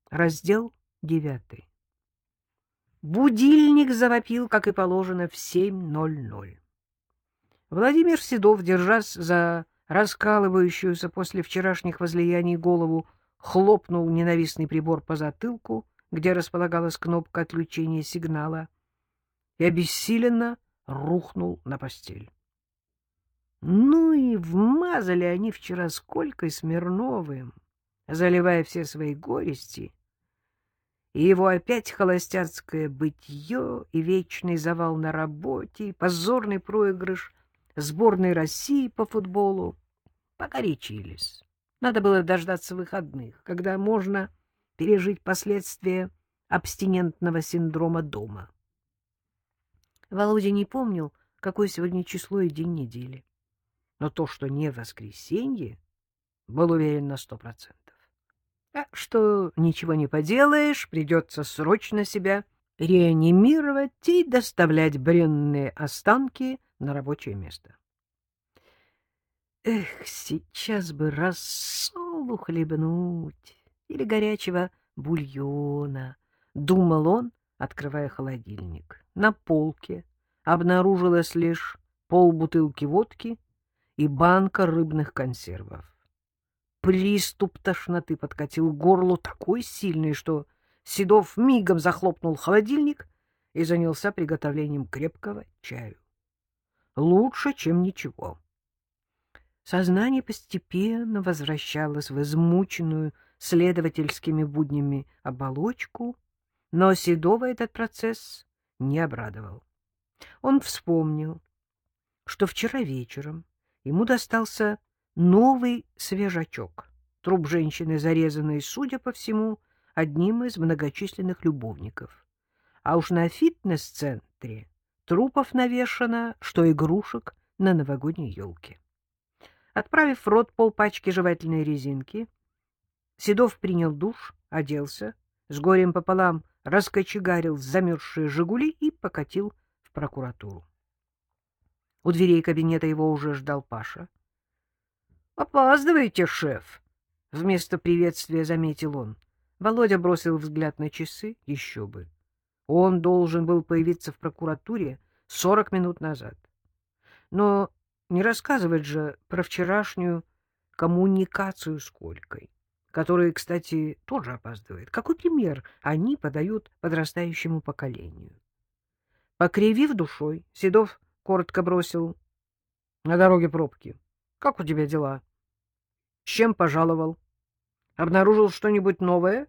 Раздел 9. Будильник завопил, как и положено, в 7:00. Владимир Седов, держась за раскалывающуюся после вчерашних возлияний голову, хлопнул ненавистный прибор по затылку, где располагалась кнопка отключения сигнала, и обессиленно рухнул на постель. Ну и вмазали они вчера с Колькой Смирновым, заливая все свои горести, и его опять холостяцкое бытье, и вечный завал на работе, и позорный проигрыш сборной России по футболу. Погорячились. Надо было дождаться выходных, когда можно пережить последствия абстинентного синдрома дома. Володя не помнил, какое сегодня число и день недели. Но то, что не воскресенье, был уверен на 100%. Так что ничего не поделаешь, придется срочно себя реанимировать и доставлять бренные останки на рабочее место. Эх, сейчас бы рассолу хлебнуть или горячего бульона, — думал он, открывая холодильник. На полке обнаружилось лишь полбутылки водки и банка рыбных консервов. Приступ тошноты подкатил к горлу такой сильный, что Седов мигом захлопнул холодильник и занялся приготовлением крепкого чаю. Лучше, чем ничего. Сознание постепенно возвращалось в измученную следовательскими буднями оболочку, но Седова этот процесс не обрадовал. Он вспомнил, что вчера вечером ему достался новый свежачок, труп женщины, зарезанной, судя по всему, одним из многочисленных любовников. А уж на фитнес-центре трупов навешано, что игрушек на новогодней елке. Отправив в рот полпачки жевательной резинки, Седов принял душ, оделся, с горем пополам раскочегарил замерзшие «Жигули» и покатил в прокуратуру. У дверей кабинета его уже ждал Паша. — Опаздываете, шеф! — вместо приветствия заметил он. Володя бросил взгляд на часы. Еще бы. Он должен был появиться в прокуратуре 40 минут назад. Но не рассказывать же про вчерашнюю коммуникацию с Колькой, которая, кстати, тоже опаздывает. Какой пример они подают подрастающему поколению? Покривив душой, Седов коротко бросил: — На дороге пробки. Как у тебя дела? — С чем пожаловал? Обнаружил что-нибудь новое?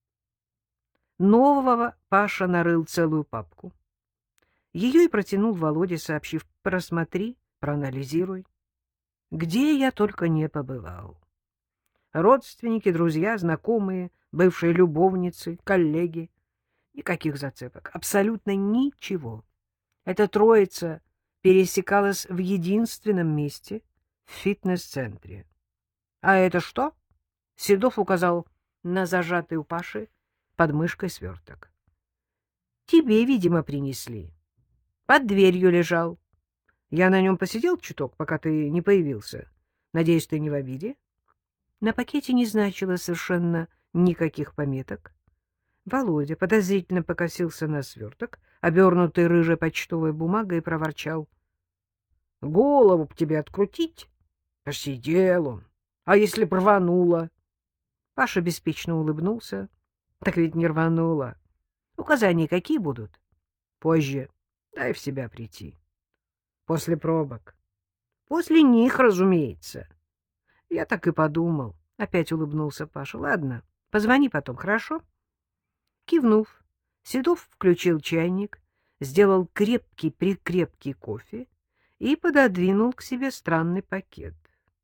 Нового Паша нарыл целую папку. Ее и протянул Володе, сообщив: — Просмотри, проанализируй. Где я только не побывал. Родственники, друзья, знакомые, бывшие любовницы, коллеги. Никаких зацепок, абсолютно ничего. Эта троица пересекалась в единственном месте — в фитнес-центре. — А это что? — Седов указал на зажатый у Паши под мышкой сверток. — Тебе, видимо, принесли. Под дверью лежал. Я на нем посидел чуток, пока ты не появился. Надеюсь, ты не в обиде? На пакете не значилось совершенно никаких пометок. Володя подозрительно покосился на сверток, обернутый рыжей почтовой бумагой, и проворчал: — Голову б тебе открутить. Посидел он. А если б рвануло? Паша беспечно улыбнулся. — Так ведь не рвануло. Указания какие будут? — Позже. Дай в себя прийти. — После пробок. — После них, разумеется. — Я так и подумал. Опять улыбнулся Паша. — Ладно, позвони потом, хорошо? Кивнув, Седов включил чайник, сделал крепкий-прикрепкий кофе и пододвинул к себе странный пакет.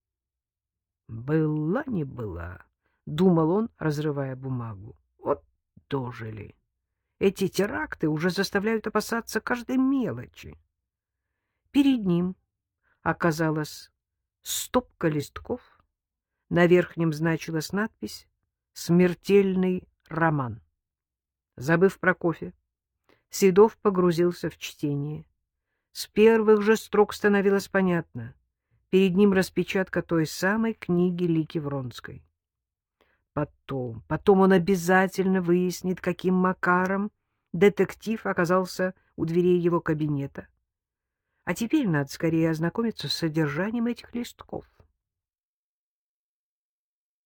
«Была не была», — думал он, разрывая бумагу. «Вот дожили. Эти теракты уже заставляют опасаться каждой мелочи». Перед ним оказалась стопка листков. На верхнем значилась надпись «Смертельный роман». Забыв про кофе, Седов погрузился в чтение. С первых же строк становилось понятно: перед ним распечатка той самой книги Лики Вронской. Потом он обязательно выяснит, каким макаром детектив оказался у дверей его кабинета. А теперь надо скорее ознакомиться с содержанием этих листков.